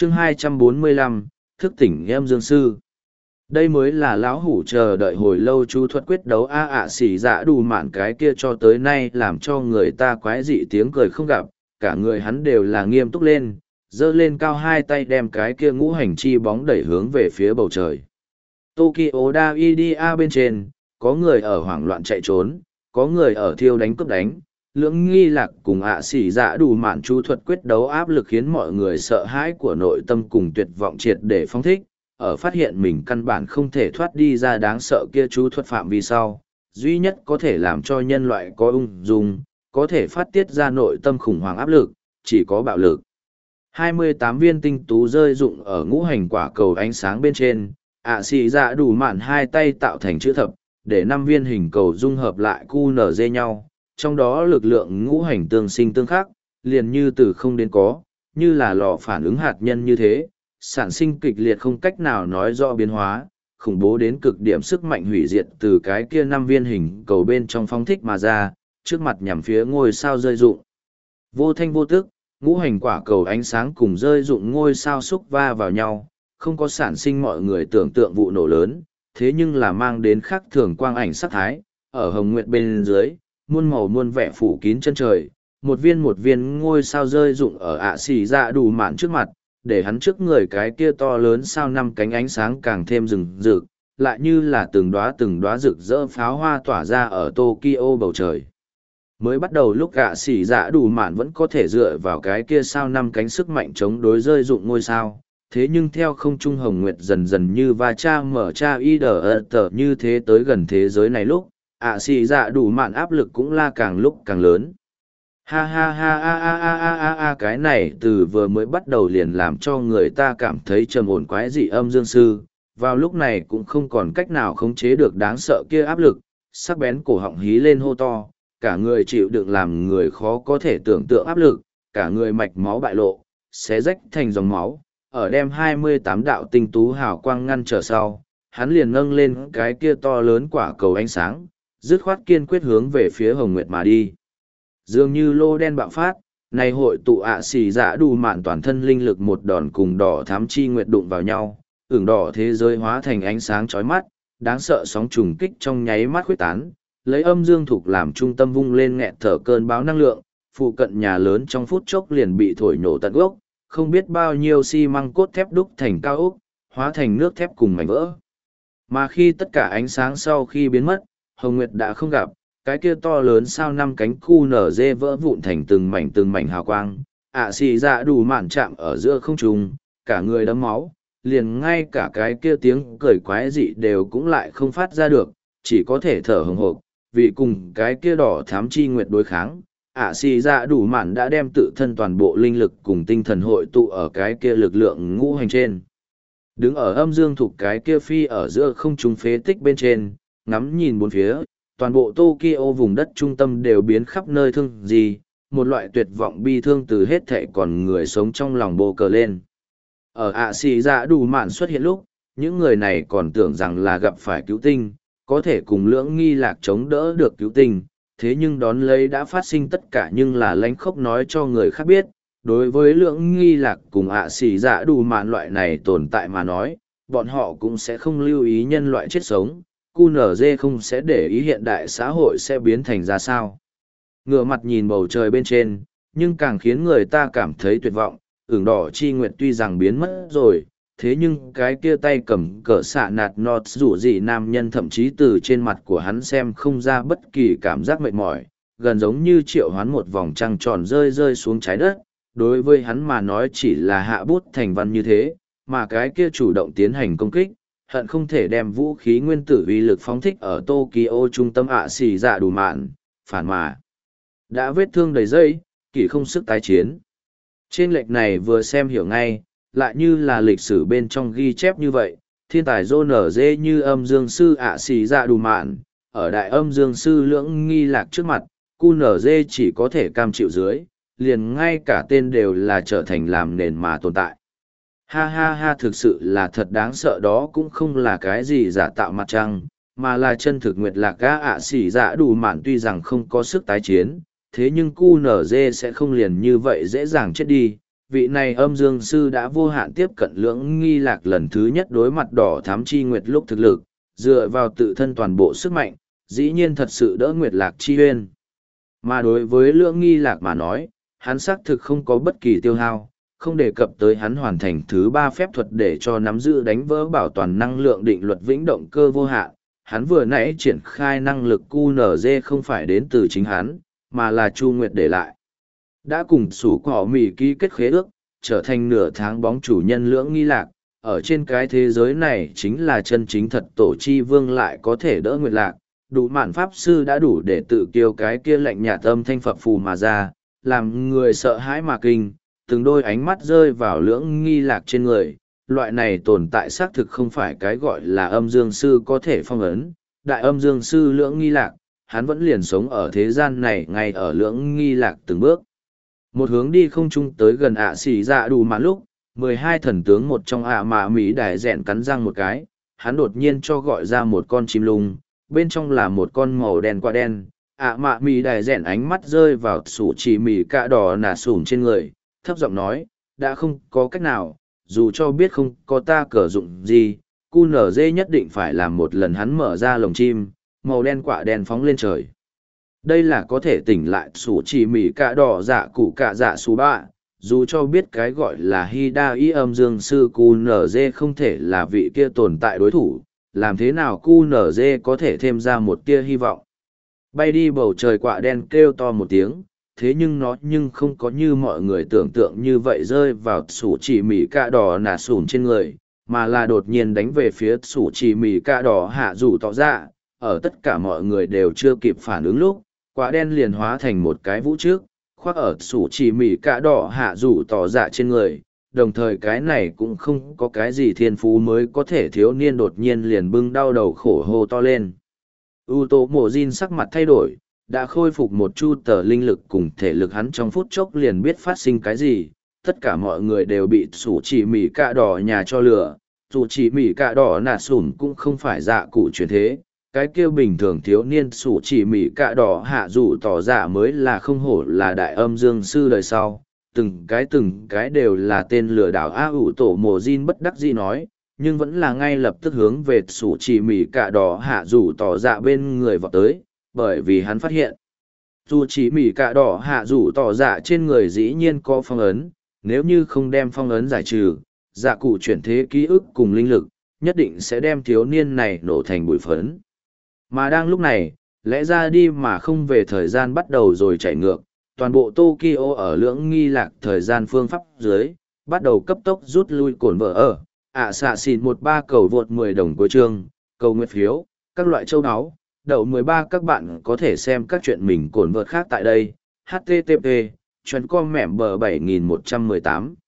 chương 245, thức tỉnh em dương sư. Đây mới là lão hủ chờ đợi hồi lâu chú thuật quyết đấu xỉ dạ đủ mạn cái kia cho tới nay làm cho người ta quái dị tiếng cười không gặp, cả người hắn đều là nghiêm túc lên, giơ lên cao hai tay đem cái kia ngũ hành chi bóng đẩy hướng về phía bầu trời. Tokyo Daiidia bên trên, có người ở hoảng loạn chạy trốn, có người ở thiêu đánh cướp đánh, lưỡng nghi lạc cùng xỉ dạ đủ mạn chú thuật quyết đấu áp lực khiến mọi người sợ hãi của nội tâm cùng tuyệt vọng triệt để phóng thích, ở phát hiện mình căn bản không thể thoát đi ra đáng sợ kia chú thuật phạm vi sau, duy nhất có thể làm cho nhân loại có ung dung, có thể phát tiết ra nội tâm khủng hoảng áp lực, chỉ có bạo lực. 28 viên tinh tú rơi rụng ở ngũ hành quả cầu ánh sáng bên trên, xỉ dạ đủ mạn hai tay tạo thành chữ thập, để 5 viên hình cầu dung hợp lại QNZ nhau, trong đó lực lượng ngũ hành tương sinh tương khắc, liền như từ không đến có, như là lò phản ứng hạt nhân như thế, sản sinh kịch liệt không cách nào nói rõ biến hóa, khủng bố đến cực điểm sức mạnh hủy diệt từ cái kia 5 viên hình cầu bên trong phóng thích mà ra, trước mặt nhằm phía ngôi sao rơi rụng. Vô thanh vô tức, ngũ hành quả cầu ánh sáng cùng rơi rụng ngôi sao xúc va vào nhau, không có sản sinh mọi người tưởng tượng vụ nổ lớn, thế nhưng là mang đến khác thường quang ảnh sắc thái, ở hồng nguyệt bên dưới, muôn màu muôn vẻ phủ kín chân trời, một viên ngôi sao rơi rụng ở xỉ dạ đủ mạn trước mặt, để hắn trước người cái kia to lớn sao 5 cánh ánh sáng càng thêm rừng rực, lại như là từng đóa rực rỡ pháo hoa tỏa ra ở Tokyo bầu trời. Mới bắt đầu lúc xỉ dạ đủ mạn vẫn có thể dựa vào cái kia sao 5 cánh sức mạnh chống đối rơi rụng ngôi sao, thế nhưng theo không trung hồng nguyệt dần dần như va cha mở cha y đờ tờ như thế tới gần thế giới này lúc, xỉ dạ đủ mạn áp lực cũng la càng lúc càng lớn. Ha ha ha ha ha ha ha ha, cái này từ vừa mới bắt đầu liền làm cho người ta cảm thấy trầm ổn quái dị âm dương sư, vào lúc này cũng không còn cách nào khống chế được đáng sợ kia áp lực, sắc bén cổ họng hí lên hô to, cả người chịu đựng làm người khó có thể tưởng tượng áp lực, cả người mạch máu bại lộ, xé rách thành dòng máu, ở đem 28 đạo tinh tú hào quang ngăn trở sau, hắn liền nâng lên cái kia to lớn quả cầu ánh sáng, dứt khoát kiên quyết hướng về phía Hồng Nguyệt mà đi. Dường như lô đen bạo phát, này hội tụ xỉ dạ đủ mạn toàn thân linh lực một đòn cùng đỏ thám chi nguyệt đụng vào nhau, ửng đỏ thế giới hóa thành ánh sáng chói mắt, đáng sợ sóng trùng kích trong nháy mắt khuếch tán, lấy âm dương thục làm trung tâm vung lên nghẹt thở cơn bão năng lượng, phụ cận nhà lớn trong phút chốc liền bị thổi nổ tận gốc, không biết bao nhiêu xi măng cốt thép đúc thành cao ốc, hóa thành nước thép cùng mảnh vỡ. Mà khi tất cả ánh sáng sau khi biến mất, Hồng Nguyệt đã không gặp, cái kia to lớn sao 5 cánh QNZ vỡ vụn thành từng mảnh hào quang, xỉ dạ đủ mạn chạm ở giữa không trung, cả người đấm máu, liền ngay cả cái kia tiếng cười quái dị đều cũng lại không phát ra được, chỉ có thể thở hừng hộp, vì cùng cái kia đỏ thám chi nguyệt đối kháng. Xỉ dạ đủ mạn đã đem tự thân toàn bộ linh lực cùng tinh thần hội tụ ở cái kia lực lượng ngũ hành trên. Đứng ở âm dương thuộc cái kia phi ở giữa không trung phế tích bên trên, ngắm nhìn bốn phía, toàn bộ Tokyo vùng đất trung tâm đều biến khắp nơi thương gì, một loại tuyệt vọng bi thương từ hết thảy còn người sống trong lòng bồ cờ lên. Ở xỉ dạ đủ mạn xuất hiện lúc, những người này còn tưởng rằng là gặp phải cứu tinh, có thể cùng lưỡng nghi lạc chống đỡ được cứu tinh, thế nhưng đón lấy đã phát sinh tất cả nhưng là lánh khóc nói cho người khác biết. Đối với lưỡng nghi lạc cùng xỉ dạ đủ mạn loại này tồn tại mà nói, bọn họ cũng sẽ không lưu ý nhân loại chết sống, QNZ không sẽ để ý hiện đại xã hội sẽ biến thành ra sao. Ngửa mặt nhìn bầu trời bên trên, nhưng càng khiến người ta cảm thấy tuyệt vọng, ửng đỏ chi nguyệt tuy rằng biến mất rồi, thế nhưng cái kia tay cầm cỡ xạ nạt nọt rủ gì nam nhân thậm chí từ trên mặt của hắn xem không ra bất kỳ cảm giác mệt mỏi, gần giống như triệu hoán một vòng trăng tròn rơi xuống trái đất, đối với hắn mà nói chỉ là hạ bút thành văn như thế, mà cái kia chủ động tiến hành công kích, hận không thể đem vũ khí nguyên tử uy lực phóng thích ở Tokyo trung tâm xỉ dạ đủ mạn, phản mà. Đã vết thương đầy dây, kỷ không sức tái chiến. Trên lệch này vừa xem hiểu ngay, lại như là lịch sử bên trong ghi chép như vậy, thiên tài dô nở dê như âm dương sư xỉ dạ đủ mạn, ở đại âm dương sư lưỡng nghi lạc trước mặt, QNZ chỉ có thể cam chịu dưới, liền ngay cả tên đều là trở thành làm nền mà tồn tại. Ha ha ha, thực sự là thật đáng sợ, đó cũng không là cái gì giả tạo mặt trăng, mà là chân thực nguyệt lạc ga xỉ dạ đủ mạn tuy rằng không có sức tái chiến, thế nhưng QNZ sẽ không liền như vậy dễ dàng chết đi, vị này âm dương sư đã vô hạn tiếp cận lưỡng nghi lạc lần thứ nhất đối mặt đỏ thám chi nguyệt lúc thực lực, dựa vào tự thân toàn bộ sức mạnh, dĩ nhiên thật sự đỡ nguyệt lạc chi huyên. Mà đối với lưỡng nghi lạc mà nói, hắn xác thực không có bất kỳ tiêu hao, không đề cập tới hắn hoàn thành thứ ba phép thuật để cho nắm giữ đánh vỡ bảo toàn năng lượng định luật vĩnh động cơ vô hạn. Hắn vừa nãy triển khai năng lực QNZ không phải đến từ chính hắn, mà là Chu Nguyệt để lại. Đã cùng sủ cỏ mì ký kết khế ước, trở thành nửa tháng bóng chủ nhân lưỡng nghi lạc, ở trên cái thế giới này chính là chân chính thật tổ chi vương lại có thể đỡ nguyệt lạc, đủ mạn pháp sư đã đủ để tự kiêu cái kia lạnh nhạt âm thanh phập phù mà ra, làm người sợ hãi mà kinh, từng đôi ánh mắt rơi vào lưỡng nghi lạc trên người, loại này tồn tại xác thực không phải cái gọi là âm dương sư có thể phong ấn, đại âm dương sư lưỡng nghi lạc, hắn vẫn liền sống ở thế gian này ngay ở lưỡng nghi lạc từng bước. Một hướng đi không chung tới gần ạ xỉ dạ đủ mạn lúc, 12 thần tướng một trong ạ mạ Mỹ đài rẹn cắn răng một cái, hắn đột nhiên cho gọi ra một con chim lung, bên trong là một con màu đen quả đen, ạ mạ Mỹ đài rẹn ánh mắt rơi vào sủ chỉ mì cạ đỏ nà sủn trên người, thấp giọng nói, đã không có cách nào, dù cho biết không có ta cờ dụng gì, QNZ nhất định phải làm một lần. Hắn mở ra lồng chim, màu đen quả đen phóng lên trời. Đây là có thể tỉnh lại sủ chỉ mì cạ đỏ dạ cụ cạ dạ xú bạ, dù cho biết cái gọi là Hida y âm dương sư QNZ không thể là vị kia tồn tại đối thủ, làm thế nào QNZ có thể thêm ra một tia hy vọng. Bay đi bầu trời quạ đen kêu to một tiếng, thế nhưng nó không có như mọi người tưởng tượng như vậy rơi vào sủ chỉ mì cạ đỏ nà sủn trên người, mà là đột nhiên đánh về phía sủ chỉ mì cạ đỏ hạ rủ tỏ ra, ở tất cả mọi người đều chưa kịp phản ứng lúc, quả đen liền hóa thành một cái vũ trước, khoác ở sủ chỉ mì cạ đỏ hạ rủ tỏ dạ trên người, đồng thời cái này cũng không có cái gì thiên phú mới có thể thiếu niên đột nhiên liền bưng đau đầu khổ hô to lên. U tô mộ Jin sắc mặt thay đổi, đã khôi phục một chu tờ linh lực cùng thể lực, hắn trong phút chốc liền biết phát sinh cái gì, tất cả mọi người đều bị sủ chỉ mì cạ đỏ nhà cho lửa, dù chỉ mì cạ đỏ nà sủn cũng không phải dạ cụ truyền thế. Cái kêu bình thường thiếu niên sủ chỉ mì cạ đỏ hạ dù tỏ giả mới là không hổ là đại âm dương sư đời sau, từng cái đều là tên lừa đảo a ủ tổ mồ Jin bất đắc dĩ nói, nhưng vẫn là ngay lập tức hướng về sủ chỉ mì cạ đỏ hạ dù tỏ dạ bên người vọt tới, bởi vì hắn phát hiện dù chỉ mì cạ đỏ hạ dù tỏ dạ trên người dĩ nhiên có phong ấn, nếu như không đem phong ấn giải trừ, dạ cụ chuyển thế ký ức cùng linh lực nhất định sẽ đem thiếu niên này nổ thành bụi phấn. Mà đang lúc này, lẽ ra đi mà không về thời gian bắt đầu rồi chạy ngược, toàn bộ Tokyo ở lưỡng nghi lạc thời gian phương pháp dưới, bắt đầu cấp tốc rút lui cổn vợ ở, xạ xịn 13 cầu vượt 10 đồng cuối chương, cầu nguyện phiếu, các loại châu áo, đậu 13 các bạn có thể xem các chuyện mình cổn vợt khác tại đây, http, chuyến com mẻm bờ 7118.